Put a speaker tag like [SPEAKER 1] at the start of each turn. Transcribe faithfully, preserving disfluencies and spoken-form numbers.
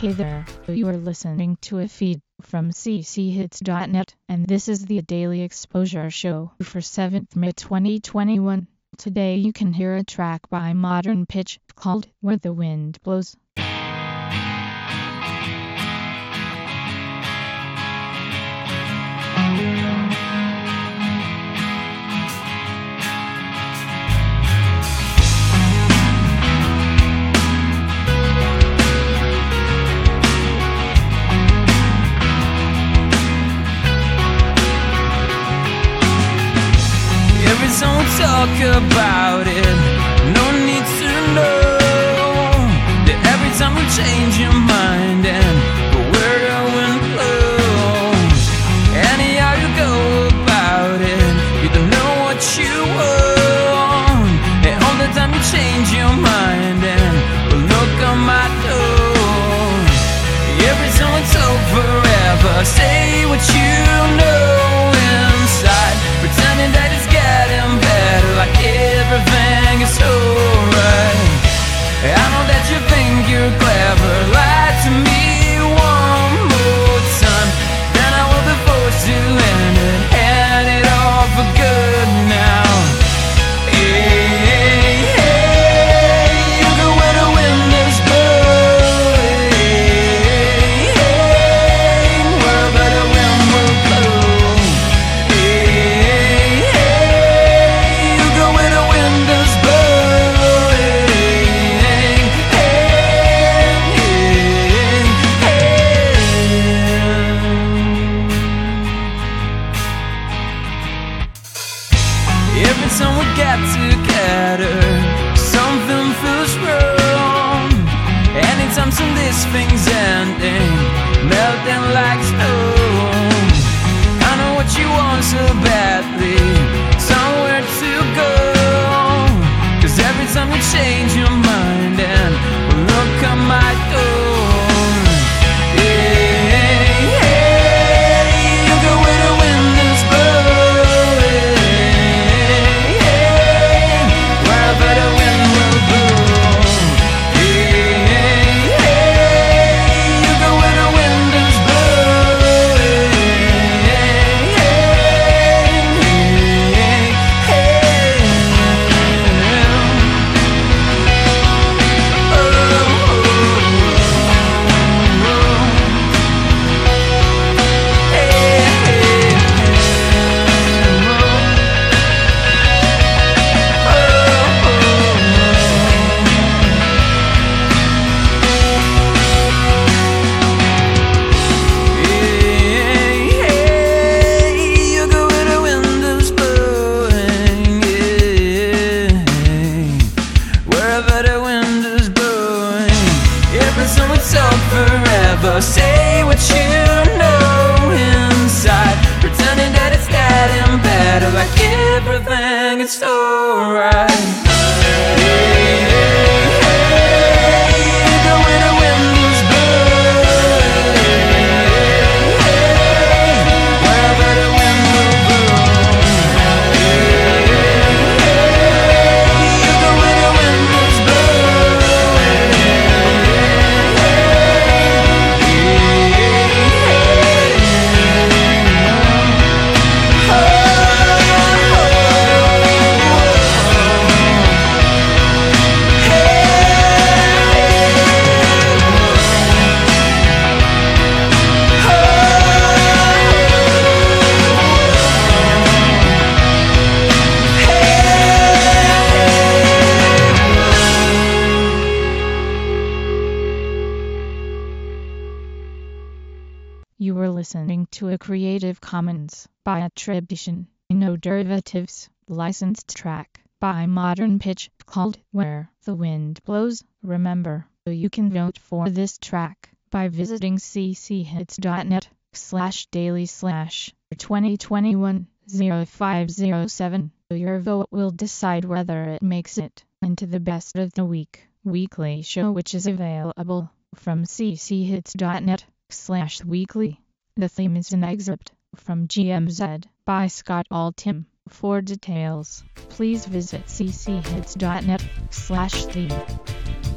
[SPEAKER 1] Hey there, you are listening to a feed from c c hits dot net, and this is the Daily Exposure Show for seventh of May twenty twenty-one. Today you can hear a track by Modern Pitch called Where the Wind Blows.
[SPEAKER 2] Don't talk about it, no need to know that every time you change your mind and go where the wind blows. Anyhow you go about it, you don't know what you want, and all the time you change your mind and go look on my door. Every time it's over forever, say what you know inside, pretending that it's getting better, like everything is alright. I know that you think you're clever, lie to me one more time, then I will be forced to end it, hand it all for good now. Hey, hey, you go where the wind is blowing, hey, wherever the wind will blow. Hey, hey, you go where the wind is blowing. Hey, hey, hey. Every time we get together, something feels wrong. Anytime some this thing's ending, melting like stone. I know what you want so badly, somewhere to go. Cause every time you change your mind and look at my door. Hey, hey, you go where the wind is blowing. Hey, wherever the wind will blow. Hey, hey, you go where the wind is blowing. Hey, hey, hey. Forever, say what you know inside, pretending that it's getting better, like everything is alright. Hey, hey, you go where the wind is blowing. Hey, wherever the wind will blow. Hey, hey, you go where the wind is blowing.
[SPEAKER 1] You were listening to a Creative Commons by attribution, no derivatives, licensed track by Modern Pitch called Where the Wind Blows. Remember, you can vote for this track by visiting c c hits dot net slash daily slash twenty twenty-one oh five oh seven. Your vote will decide whether it makes it into the Best of the Week weekly show, which is available from c c hits dot net slash weekly. The theme is an excerpt from G M Z by Scott Altham. For details, please visit c c hits dot net slash theme.